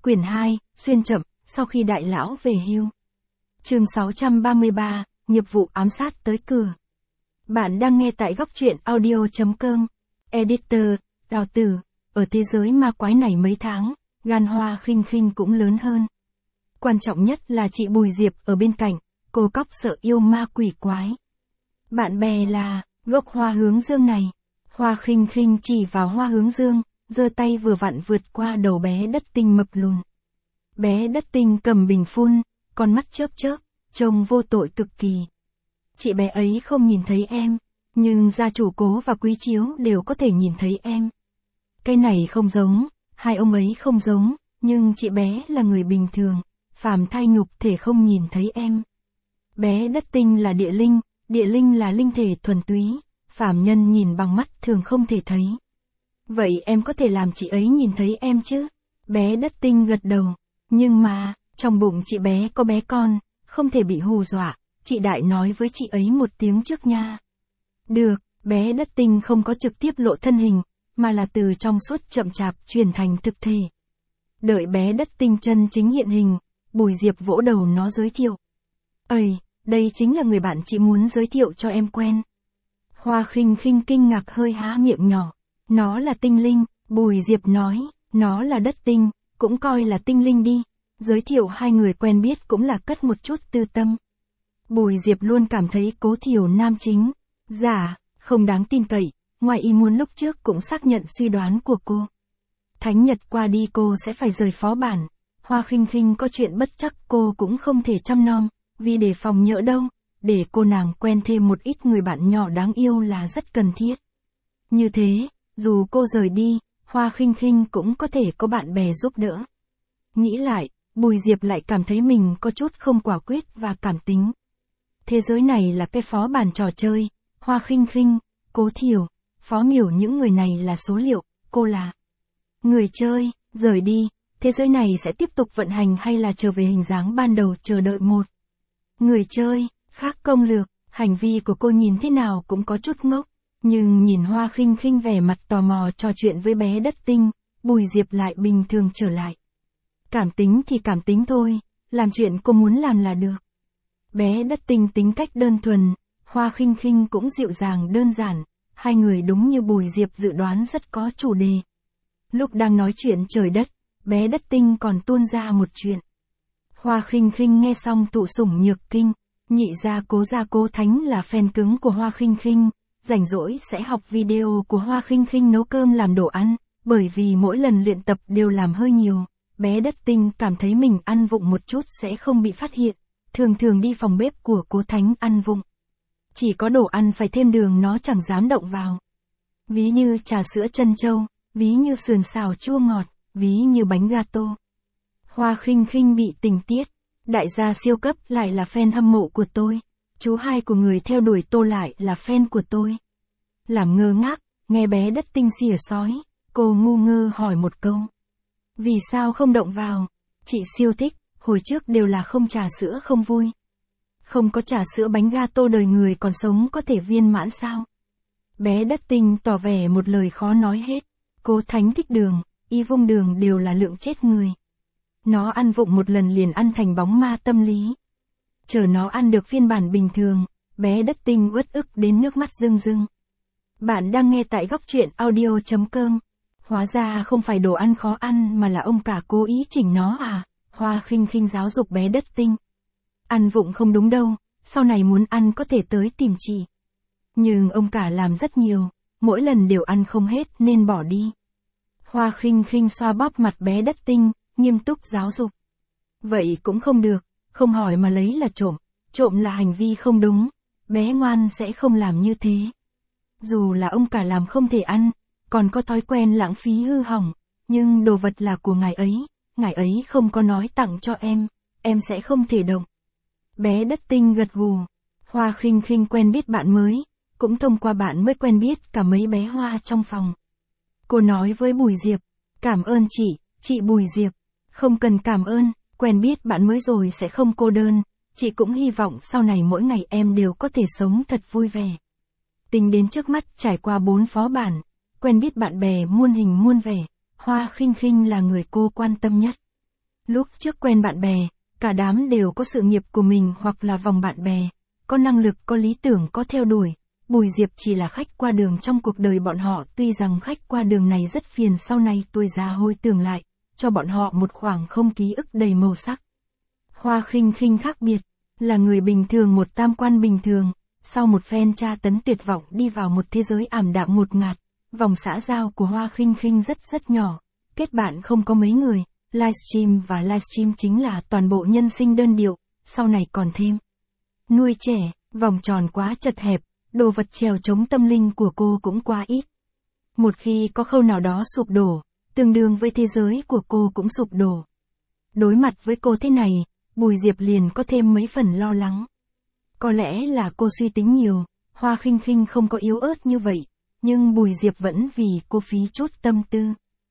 Quyển 2, xuyên chậm, sau khi đại lão về hưu. Chương 633, nghiệp vụ ám sát tới cửa. Bạn đang nghe tại góc truyện audio.com. Editor, Đào Tử, ở thế giới ma quái này mấy tháng, gan Hoa Khinh Khinh cũng lớn hơn. Quan trọng nhất là chị Bùi Diệp ở bên cạnh, cô cóc sợ yêu ma quỷ quái. Bạn bè là, gốc Hoa Hướng Dương này. Hoa Khinh Khinh chỉ vào Hoa Hướng Dương, giơ tay vừa vặn vượt qua đầu bé Đất Tinh mập lùn. Bé Đất Tinh cầm bình phun, con mắt chớp chớp, trông vô tội cực kỳ. Chị bé ấy không nhìn thấy em, nhưng gia chủ Cố và Quý Chiếu đều có thể nhìn thấy em. Cái này không giống, hai ông ấy không giống, nhưng chị bé là người bình thường, phàm thai nhục thể không nhìn thấy em. Bé Đất Tinh là địa linh là linh thể thuần túy, phàm nhân nhìn bằng mắt thường không thể thấy. Vậy em có thể làm chị ấy nhìn thấy em chứ? Bé Đất Tinh gật đầu, nhưng mà, trong bụng chị bé có bé con, không thể bị hù dọa, chị Đại nói với chị ấy một tiếng trước nha. Được, bé Đất Tinh không có trực tiếp lộ thân hình, mà là từ trong suốt chậm chạp chuyển thành thực thể. Đợi bé Đất Tinh chân chính hiện hình, Bùi Diệp vỗ đầu nó giới thiệu. Ây, đây chính là người bạn chị muốn giới thiệu cho em quen. Hoa Khinh Khinh kinh ngạc hơi há miệng nhỏ. Nó là tinh linh, Bùi Diệp nói, nó là Đất Tinh, cũng coi là tinh linh đi. Giới thiệu hai người quen biết cũng là cất một chút tư tâm. Bùi Diệp luôn cảm thấy Cố Thiểu nam chính, giả, không đáng tin cậy, ngoài ý muốn lúc trước cũng xác nhận suy đoán của cô. Thánh nhật qua đi cô sẽ phải rời phó bản, Hoa Khinh Khinh có chuyện bất chắc cô cũng không thể chăm nom, vì để phòng nhỡ đâu, để cô nàng quen thêm một ít người bạn nhỏ đáng yêu là rất cần thiết. Như thế, dù cô rời đi, Hoa Khinh Khinh cũng có thể có bạn bè giúp đỡ. Nghĩ lại, Bùi Diệp lại cảm thấy mình có chút không quả quyết và cảm tính. Thế giới này là cái phó bản trò chơi, Hoa Khinh Khinh, Cố Thiểu, Phó Miểu những người này là số liệu, cô là người chơi, rời đi, thế giới này sẽ tiếp tục vận hành hay là trở về hình dáng ban đầu chờ đợi một người chơi, khác công lược, hành vi của cô nhìn thế nào cũng có chút ngốc. Nhưng nhìn Hoa Khinh Khinh vẻ mặt tò mò trò chuyện với bé Đất Tinh, Bùi Diệp lại bình thường trở lại. Cảm tính thì cảm tính thôi, làm chuyện cô muốn làm là được. Bé Đất Tinh tính cách đơn thuần, Hoa Khinh Khinh cũng dịu dàng đơn giản, hai người đúng như Bùi Diệp dự đoán rất có chủ đề. Lúc đang nói chuyện trời đất, bé Đất Tinh còn tuôn ra một chuyện. Hoa Khinh Khinh nghe xong tụ sủng nhược kinh, nhị gia Cố Thánh là fan cứng của Hoa Khinh Khinh. Rảnh rỗi sẽ học video của Hoa Khinh Khinh nấu cơm làm đồ ăn, bởi vì mỗi lần luyện tập đều làm hơi nhiều, bé Đất Tinh cảm thấy mình ăn vụng một chút sẽ không bị phát hiện, thường đi phòng bếp của Cố Thánh ăn vụng. Chỉ có đồ ăn phải thêm đường nó chẳng dám động vào. Ví như trà sữa trân châu, ví như sườn xào chua ngọt, ví như bánh gato. Hoa Khinh Khinh bị tình tiết, đại gia siêu cấp lại là fan hâm mộ của tôi. Chú hai của người theo đuổi tôi lại là fan của tôi. Làm ngơ ngác, nghe bé Đất Tinh xỉa sói, cô ngu ngơ hỏi một câu. Vì sao không động vào? Chị siêu thích, hồi trước đều là không trà sữa không vui. Không có trà sữa bánh gato đời người còn sống có thể viên mãn sao? Bé Đất Tinh tỏ vẻ một lời khó nói hết. Cố Thánh thích đường, y vung đường đều là lượng chết người. Nó ăn vụng một lần liền ăn thành bóng ma tâm lý. Chờ nó ăn được phiên bản bình thường, bé Đất Tinh uất ức đến nước mắt rưng rưng. Bạn đang nghe tại góc truyện audio.com. Hóa ra không phải đồ ăn khó ăn mà là ông cả cố ý chỉnh nó à? Hoa Khinh Khinh giáo dục bé Đất Tinh. Ăn vụng không đúng đâu, sau này muốn ăn có thể tới tìm chị. Nhưng ông cả làm rất nhiều, mỗi lần đều ăn không hết nên bỏ đi. Hoa Khinh Khinh xoa bóp mặt bé Đất Tinh, nghiêm túc giáo dục. Vậy cũng không được. Không hỏi mà lấy là trộm là hành vi không đúng, bé ngoan sẽ không làm như thế. Dù là ông cả làm không thể ăn, còn có thói quen lãng phí hư hỏng, nhưng đồ vật là của ngài ấy không có nói tặng cho em sẽ không thể động. Bé Đất Tinh gật gù, Hoa Khinh Khinh quen biết bạn mới, cũng thông qua bạn mới quen biết cả mấy bé Hoa trong phòng. Cô nói với Bùi Diệp, cảm ơn chị Bùi Diệp, không cần cảm ơn. Quen biết bạn mới rồi sẽ không cô đơn, chị cũng hy vọng sau này mỗi ngày em đều có thể sống thật vui vẻ. Tính đến trước mắt trải qua 4 phó bản, quen biết bạn bè muôn hình muôn vẻ, Hoa Khinh Khinh là người cô quan tâm nhất. Lúc trước quen bạn bè, cả đám đều có sự nghiệp của mình hoặc là vòng bạn bè, có năng lực, có lý tưởng, có theo đuổi. Bùi Diệp chỉ là khách qua đường trong cuộc đời bọn họ, tuy rằng khách qua đường này rất phiền, sau này tôi già hồi tưởng lại, cho bọn họ một khoảng không ký ức đầy màu sắc. Hoa Khinh Khinh khác biệt, là người bình thường, một tam quan bình thường, sau một phen tra tấn tuyệt vọng đi vào một thế giới ảm đạm ngột ngạt. Vòng xã giao của Hoa Khinh Khinh rất nhỏ, kết bạn không có mấy người, livestream và livestream chính là toàn bộ nhân sinh đơn điệu, sau này còn thêm nuôi trẻ, vòng tròn quá chật hẹp, đồ vật trèo chống tâm linh của cô cũng quá ít. Một khi có khâu nào đó sụp đổ, tương đương với thế giới của cô cũng sụp đổ. Đối mặt với cô thế này, Bùi Diệp liền có thêm mấy phần lo lắng. Có lẽ là cô suy tính nhiều, Hoa Khinh Khinh không có yếu ớt như vậy, nhưng Bùi Diệp vẫn vì cô phí chút tâm tư.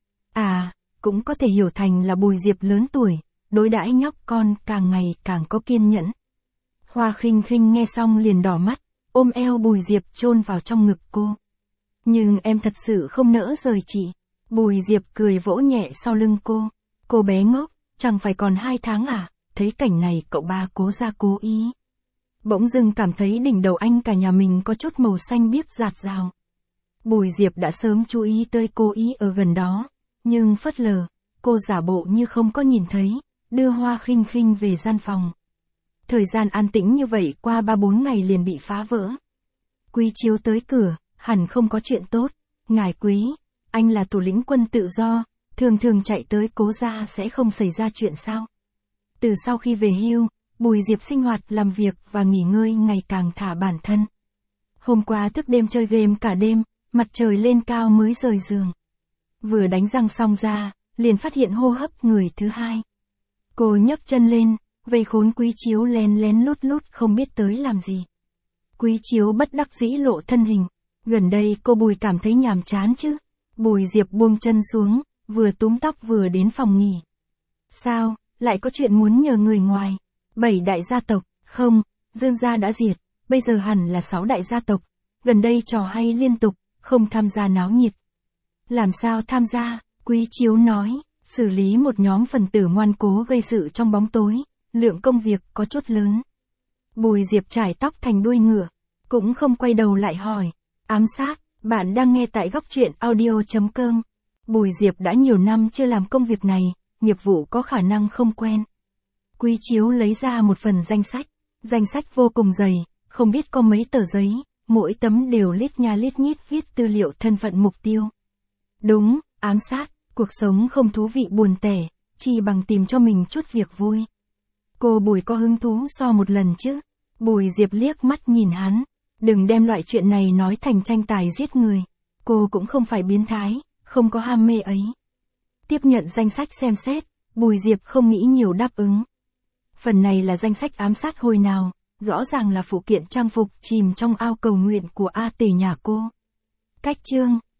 Cũng có thể hiểu thành là Bùi Diệp lớn tuổi, đối đãi nhóc con càng ngày càng có kiên nhẫn. Hoa Khinh Khinh nghe xong liền đỏ mắt, ôm eo Bùi Diệp chôn vào trong ngực cô. Nhưng em thật sự không nỡ rời chị. Bùi Diệp cười vỗ nhẹ sau lưng cô. Cô bé ngốc, chẳng phải còn 2 tháng à? Thấy cảnh này cậu ba cố ra cố ý. Bỗng dưng cảm thấy đỉnh đầu anh cả nhà mình có chút màu xanh biếc rạt rào. Bùi Diệp đã sớm chú ý tới cô ý ở gần đó, nhưng phớt lờ, cô giả bộ như không có nhìn thấy, đưa Hoa Khinh Khinh về gian phòng. Thời gian an tĩnh như vậy qua 3-4 ngày liền bị phá vỡ. Quý Chiếu tới cửa, hẳn không có chuyện tốt. Ngài Quý, anh là thủ lĩnh quân tự do, thường thường chạy tới Cố gia sẽ không xảy ra chuyện sao? Từ sau khi về hưu, Bùi Diệp sinh hoạt, làm việc và nghỉ ngơi ngày càng thả bản thân. Hôm qua thức đêm chơi game cả đêm, mặt trời lên cao mới rời giường. Vừa đánh răng xong ra, liền phát hiện hô hấp người thứ hai. Cô nhấc chân lên, vây khốn Quý Chiếu lén lén lút lút không biết tới làm gì. Quý Chiếu bất đắc dĩ lộ thân hình. Gần đây cô Bùi cảm thấy nhàm chán chứ. Bùi Diệp buông chân xuống, vừa túm tóc vừa đến phòng nghỉ. Sao, lại có chuyện muốn nhờ người ngoài? 7 đại gia tộc, không, Dương gia đã diệt, bây giờ hẳn là 6 đại gia tộc. Gần đây trò hay liên tục, không tham gia náo nhiệt. Làm sao tham gia? Quý Chiếu nói, xử lý một nhóm phần tử ngoan cố gây sự trong bóng tối, lượng công việc có chút lớn. Bùi Diệp trải tóc thành đuôi ngựa, cũng không quay đầu lại hỏi. Ám sát, bạn đang nghe tại góc truyện audio.com. Bùi Diệp đã nhiều năm chưa làm công việc này, nghiệp vụ có khả năng không quen. Quý Chiếu lấy ra một phần danh sách vô cùng dày, không biết có mấy tờ giấy, mỗi tấm đều lít nha lít nhít viết tư liệu thân phận mục tiêu. Đúng, ám sát, cuộc sống không thú vị buồn tẻ, chỉ bằng tìm cho mình chút việc vui. Cô Bùi có hứng thú so một lần chứ? Bùi Diệp liếc mắt nhìn hắn, đừng đem loại chuyện này nói thành tranh tài giết người. Cô cũng không phải biến thái, không có ham mê ấy. Tiếp nhận danh sách xem xét, Bùi Diệp không nghĩ nhiều đáp ứng. Phần này là danh sách ám sát hồi nào, rõ ràng là phụ kiện trang phục chìm trong ao cầu nguyện của A Tề nhà cô. Cách chương,